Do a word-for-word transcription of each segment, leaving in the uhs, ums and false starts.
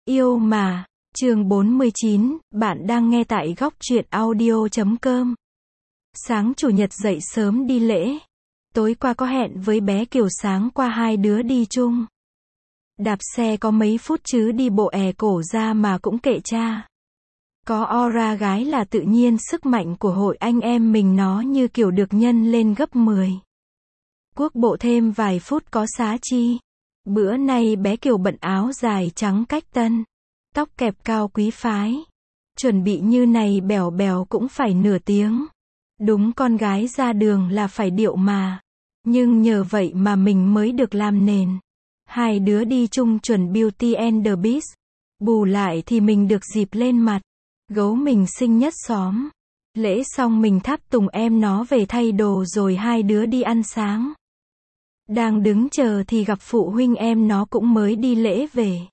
Yêu mà. Chương bốn mươi chín, bạn đang nghe tại góc truyện audio chấm com. Sáng chủ nhật dậy sớm đi lễ. Tối qua có hẹn với bé Kiều, sáng qua hai đứa đi chung. Đạp xe có mấy phút chứ đi bộ è cổ ra mà cũng kệ cha. Có aura gái là tự nhiên sức mạnh của hội anh em mình nó như kiểu được nhân lên gấp mười. Quốc bộ thêm vài phút có xá chi. Bữa nay bé Kiều bận áo dài trắng cách tân. Tóc kẹp cao quý phái. Chuẩn bị như này bèo bèo cũng phải nửa tiếng. Đúng con gái ra đường là phải điệu mà. Nhưng nhờ vậy mà mình mới được làm nền. Hai đứa đi chung chuẩn Beauty and the Beast. Bù lại thì mình được dịp lên mặt. Gấu mình xinh nhất xóm. Lễ xong mình tháp tùng em nó về thay đồ rồi hai đứa đi ăn sáng. Đang đứng chờ thì gặp phụ huynh em nó cũng mới đi lễ về.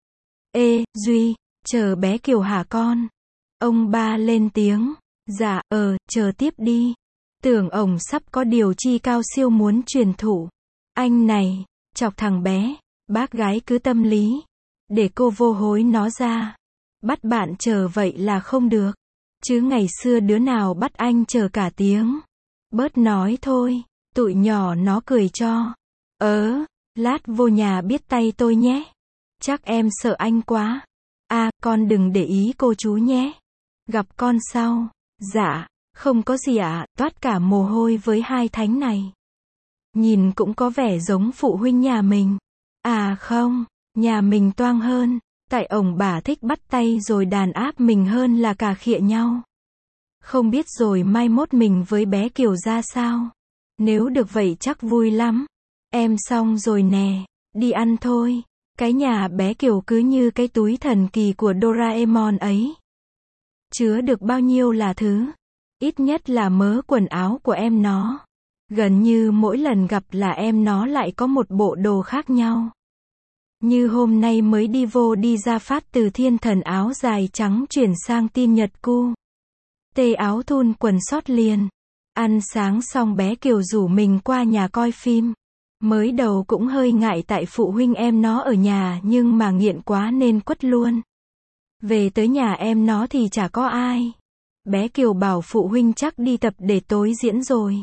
Ê, Duy, chờ bé Kiều hả con? Ông ba lên tiếng. Dạ, ờ, chờ tiếp đi. Tưởng ổng sắp có điều chi cao siêu muốn truyền thụ. Anh này, chọc thằng bé, bác gái cứ tâm lý. Để cô vô hối nó ra. Bắt bạn chờ vậy là không được. Chứ ngày xưa đứa nào bắt anh chờ cả tiếng. Bớt nói thôi, tụi nhỏ nó cười cho. Ớ, lát vô nhà biết tay tôi nhé. Chắc em sợ anh quá. À, con đừng để ý cô chú nhé. Gặp con sau. Dạ, không có gì ạ, à, toát cả mồ hôi với hai thánh này. Nhìn cũng có vẻ giống phụ huynh nhà mình. À không, nhà mình toang hơn. Tại ổng bà thích bắt tay rồi đàn áp mình hơn là cà khịa nhau. Không biết rồi mai mốt mình với bé Kiều ra sao. Nếu được vậy chắc vui lắm. Em xong rồi nè, đi ăn thôi. Cái nhà bé Kiều cứ như cái túi thần kỳ của Doraemon ấy. Chứa được bao nhiêu là thứ. Ít nhất là mớ quần áo của em nó. Gần như mỗi lần gặp là em nó lại có một bộ đồ khác nhau. Như hôm nay mới đi vô đi ra phát từ thiên thần áo dài trắng chuyển sang tin nhật cu. Tê áo thun quần sót liền. Ăn sáng xong bé Kiều rủ mình qua nhà coi phim. Mới đầu cũng hơi ngại tại phụ huynh em nó ở nhà nhưng mà nghiện quá nên quất luôn. Về tới nhà em nó thì chả có ai. Bé Kiều bảo phụ huynh chắc đi tập để tối diễn rồi.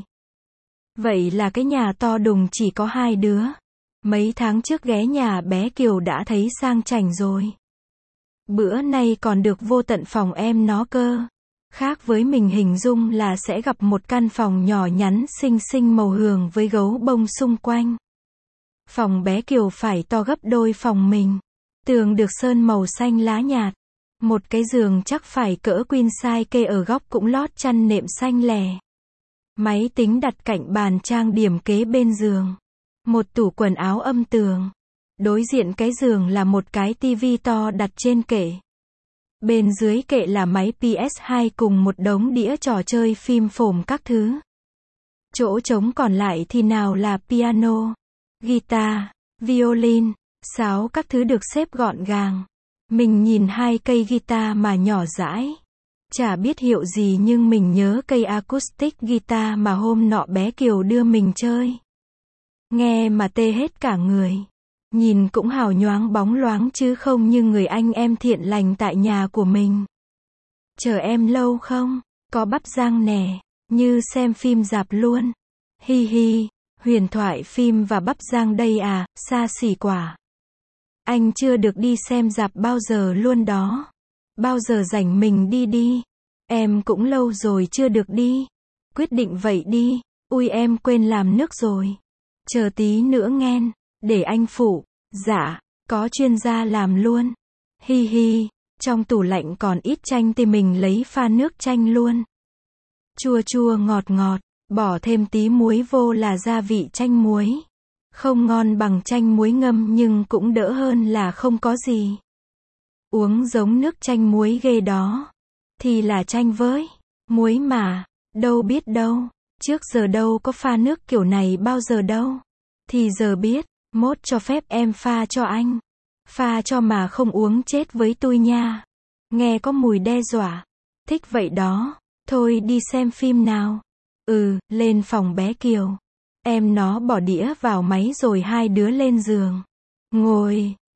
Vậy là cái nhà to đùng chỉ có hai đứa. Mấy tháng trước ghé nhà bé Kiều đã thấy sang chảnh rồi. Bữa nay còn được vô tận phòng em nó cơ. Khác với mình hình dung là sẽ gặp một căn phòng nhỏ nhắn xinh xinh màu hường với gấu bông xung quanh. Phòng bé Kiều phải to gấp đôi phòng mình. Tường được sơn màu xanh lá nhạt. Một cái giường chắc phải cỡ queen size kê ở góc cũng lót chăn nệm xanh lè. Máy tính đặt cạnh bàn trang điểm kế bên giường. Một tủ quần áo âm tường. Đối diện cái giường là một cái tivi to đặt trên kệ. Bên dưới kệ là máy pê ét hai cùng một đống đĩa trò chơi phim phồm các thứ. Chỗ trống còn lại thì nào là piano, guitar, violin, sáo các thứ được xếp gọn gàng. Mình nhìn hai cây guitar mà nhỏ dãi. Chả biết hiệu gì nhưng mình nhớ cây acoustic guitar mà hôm nọ bé Kiều đưa mình chơi. Nghe mà tê hết cả người. Nhìn cũng hào nhoáng bóng loáng chứ không như người anh em thiện lành tại nhà của mình. Chờ em lâu không? Có bắp rang nè. Như xem phim rạp luôn. Hi hi, huyền thoại phim và bắp rang đây à, xa xỉ quả. Anh chưa được đi xem rạp bao giờ luôn đó. Bao giờ rảnh mình đi đi. Em cũng lâu rồi chưa được đi. Quyết định vậy đi. Ui em quên làm nước rồi. Chờ tí nữa nghen. Để anh phụ. Dạ, có chuyên gia làm luôn. Hi hi, trong tủ lạnh còn ít chanh thì mình lấy pha nước chanh luôn. Chua chua ngọt ngọt, bỏ thêm tí muối vô là gia vị chanh muối. Không ngon bằng chanh muối ngâm nhưng cũng đỡ hơn là không có gì. Uống giống nước chanh muối ghê đó. Thì là chanh với muối mà, đâu biết đâu. Trước giờ đâu có pha nước kiểu này bao giờ đâu. Thì giờ biết. Mốt cho phép em pha cho anh. Pha cho mà không uống chết với tôi nha. Nghe có mùi đe dọa. Thích vậy đó. Thôi đi xem phim nào. Ừ, lên phòng bé Kiều. Em nó bỏ đĩa vào máy rồi hai đứa lên giường. Ngồi.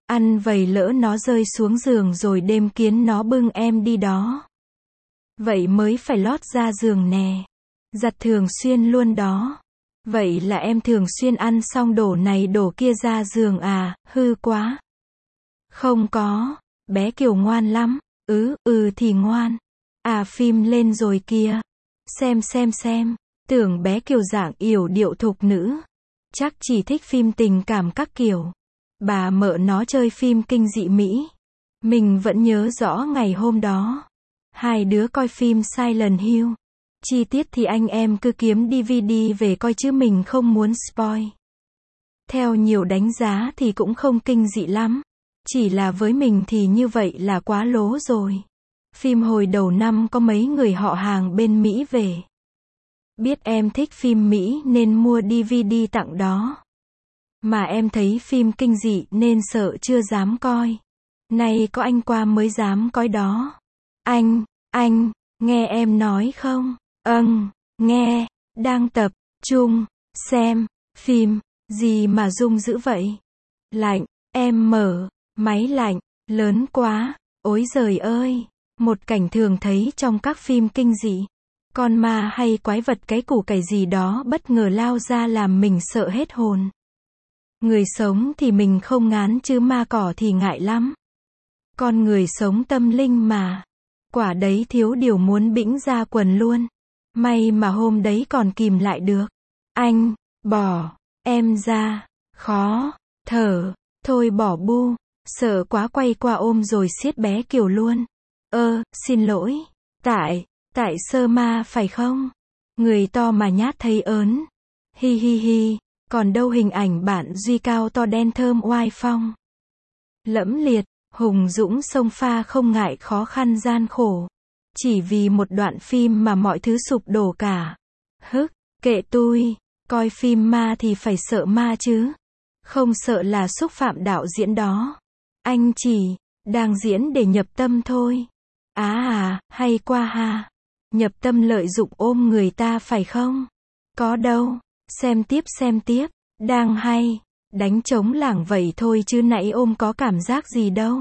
Ăn vầy lỡ nó rơi xuống giường rồi đêm kiến nó bưng em đi đó. Vậy mới phải lót ra giường nè. Giặt thường xuyên luôn đó. Vậy là em thường xuyên ăn xong đổ này đổ kia ra giường à, hư quá. Không có, bé Kiều ngoan lắm. Ừ, ừ thì ngoan. À phim lên rồi kìa. Xem xem xem. Tưởng bé Kiều dạng yểu điệu thục nữ. Chắc chỉ thích phim tình cảm các kiểu. Bà mợ nó chơi phim kinh dị Mỹ. Mình vẫn nhớ rõ ngày hôm đó. Hai đứa coi phim Silent Hill. Chi tiết thì anh em cứ kiếm đê vê đê về coi chứ mình không muốn spoil. Theo nhiều đánh giá thì cũng không kinh dị lắm. Chỉ là với mình thì như vậy là quá lố rồi. Phim hồi đầu năm có mấy người họ hàng bên Mỹ về. Biết em thích phim Mỹ nên mua đê vê đê tặng đó. Mà em thấy phim kinh dị nên sợ chưa dám coi. Nay có anh qua mới dám coi đó. Anh, anh, nghe em nói không? Âng, nghe, đang tập trung, xem, phim, gì mà rung dữ vậy? Lạnh, em mở, máy lạnh, lớn quá, ối giời ơi, một cảnh thường thấy trong các phim kinh dị. Con ma hay quái vật cái củ cải gì đó bất ngờ lao ra làm mình sợ hết hồn. Người sống thì mình không ngán chứ ma cỏ thì ngại lắm. Con người sống tâm linh mà. Quả đấy thiếu điều muốn bĩnh ra quần luôn. May mà hôm đấy còn kìm lại được. Anh, bỏ, em ra, khó, thở, thôi bỏ bu, sợ quá quay qua ôm rồi siết bé Kiều luôn. Ơ, xin lỗi, tại, tại sơ ma phải không? Người to mà nhát thấy ớn. Hi hi hi, còn đâu hình ảnh bạn Duy cao to đen thơm oai phong. Lẫm liệt, hùng dũng xông pha không ngại khó khăn gian khổ. Chỉ vì một đoạn phim mà mọi thứ sụp đổ cả. Hức, kệ tui, coi phim ma thì phải sợ ma chứ. Không sợ là xúc phạm đạo diễn đó. Anh chỉ, đang diễn để nhập tâm thôi. Á à, hay quá ha. Nhập tâm lợi dụng ôm người ta phải không? Có đâu, xem tiếp xem tiếp, đang hay. Đánh trống lảng vậy thôi chứ nãy ôm có cảm giác gì đâu.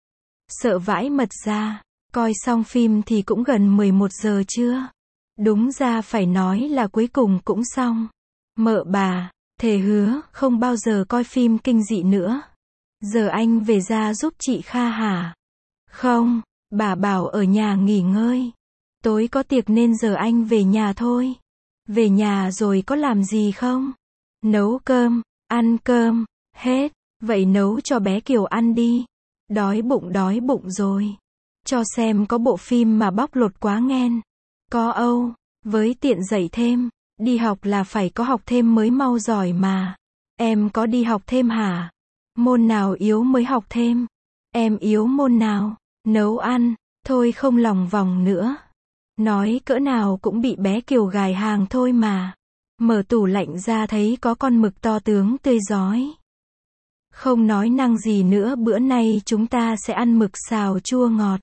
Sợ vãi mật ra. Coi xong phim thì cũng gần mười một giờ trưa. Đúng ra phải nói là cuối cùng cũng xong. Mợ bà, thề hứa, không bao giờ coi phim kinh dị nữa. Giờ anh về ra giúp chị Kha hả? Không, bà bảo ở nhà nghỉ ngơi. Tối có tiệc nên giờ anh về nhà thôi. Về nhà rồi có làm gì không? Nấu cơm, ăn cơm, hết. Vậy nấu cho bé Kiều ăn đi. Đói bụng đói bụng rồi. Cho xem có bộ phim mà bóc lột quá nghen. Có Âu, với tiện dạy thêm. Đi học là phải có học thêm mới mau giỏi mà. Em có đi học thêm hả? Môn nào yếu mới học thêm? Em yếu môn nào? Nấu ăn, thôi không lòng vòng nữa. Nói cỡ nào cũng bị bé Kiều gài hàng thôi mà. Mở tủ lạnh ra thấy có con mực to tướng tươi rói. Không nói năng gì nữa, bữa nay chúng ta sẽ ăn mực xào chua ngọt.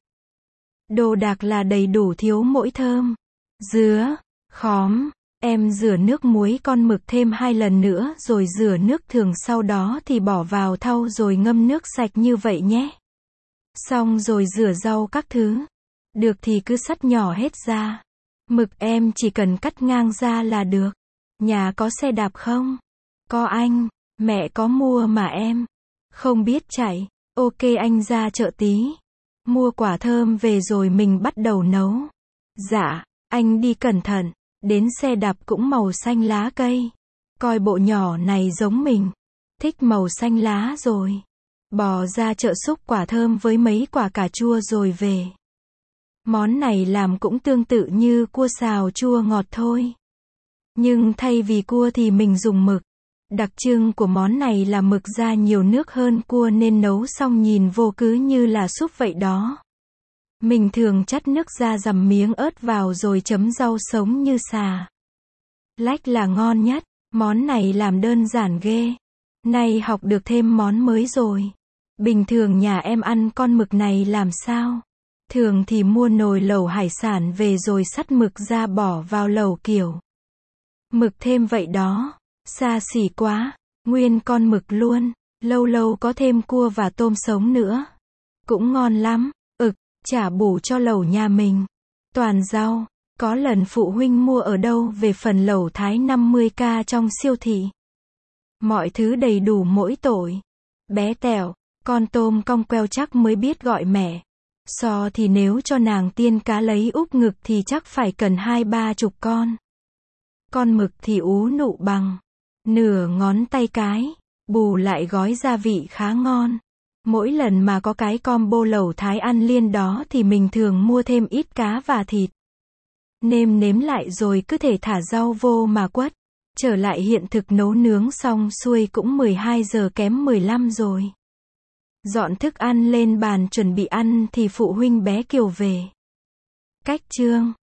Đồ đạc là đầy đủ thiếu mỗi thơm. Dứa, khóm, em rửa nước muối con mực thêm hai lần nữa rồi rửa nước thường sau đó thì bỏ vào thau rồi ngâm nước sạch như vậy nhé. Xong rồi rửa rau các thứ. Được thì cứ sắt nhỏ hết ra. Mực em chỉ cần cắt ngang ra là được. Nhà có xe đạp không? Có anh, mẹ có mua mà em. Không biết chạy. Ok anh ra chợ tí. Mua quả thơm về rồi mình bắt đầu nấu. Dạ, anh đi cẩn thận. Đến xe đạp cũng màu xanh lá cây. Coi bộ nhỏ này giống mình. Thích màu xanh lá rồi. Bò ra chợ xúc quả thơm với mấy quả cà chua rồi về. Món này làm cũng tương tự như cua xào chua ngọt thôi. Nhưng thay vì cua thì mình dùng mực. Đặc trưng của món này là mực ra nhiều nước hơn cua nên nấu xong nhìn vô cứ như là súp vậy đó. Mình thường chắt nước ra dằm miếng ớt vào rồi chấm rau sống như sà lách là ngon nhất. Món này làm đơn giản ghê. Nay học được thêm món mới rồi. Bình thường nhà em ăn con mực này làm sao? Thường thì mua nồi lẩu hải sản về rồi sắt mực ra bỏ vào lẩu kiểu mực thêm vậy đó. Xa xỉ quá. Nguyên con mực luôn. Lâu lâu có thêm cua và tôm sống nữa. Cũng ngon lắm. Ực, chả bù cho lẩu nhà mình. Toàn rau. Có lần phụ huynh mua ở đâu về phần lẩu Thái năm mươi k trong siêu thị. Mọi thứ đầy đủ mỗi tội. Bé Tẹo, con tôm cong queo chắc mới biết gọi mẹ. So thì nếu cho nàng tiên cá lấy úp ngực thì chắc phải cần hai ba chục con. Con mực thì ú nụ bằng nửa ngón tay cái, bù lại gói gia vị khá ngon. Mỗi lần mà có cái combo lẩu Thái ăn liên đó thì mình thường mua thêm ít cá và thịt. Nêm nếm lại rồi cứ thể thả rau vô mà quất. Trở lại hiện thực nấu nướng xong xuôi cũng mười hai giờ kém mười lăm rồi. Dọn thức ăn lên bàn chuẩn bị ăn thì phụ huynh bé Kiều về. Cách chương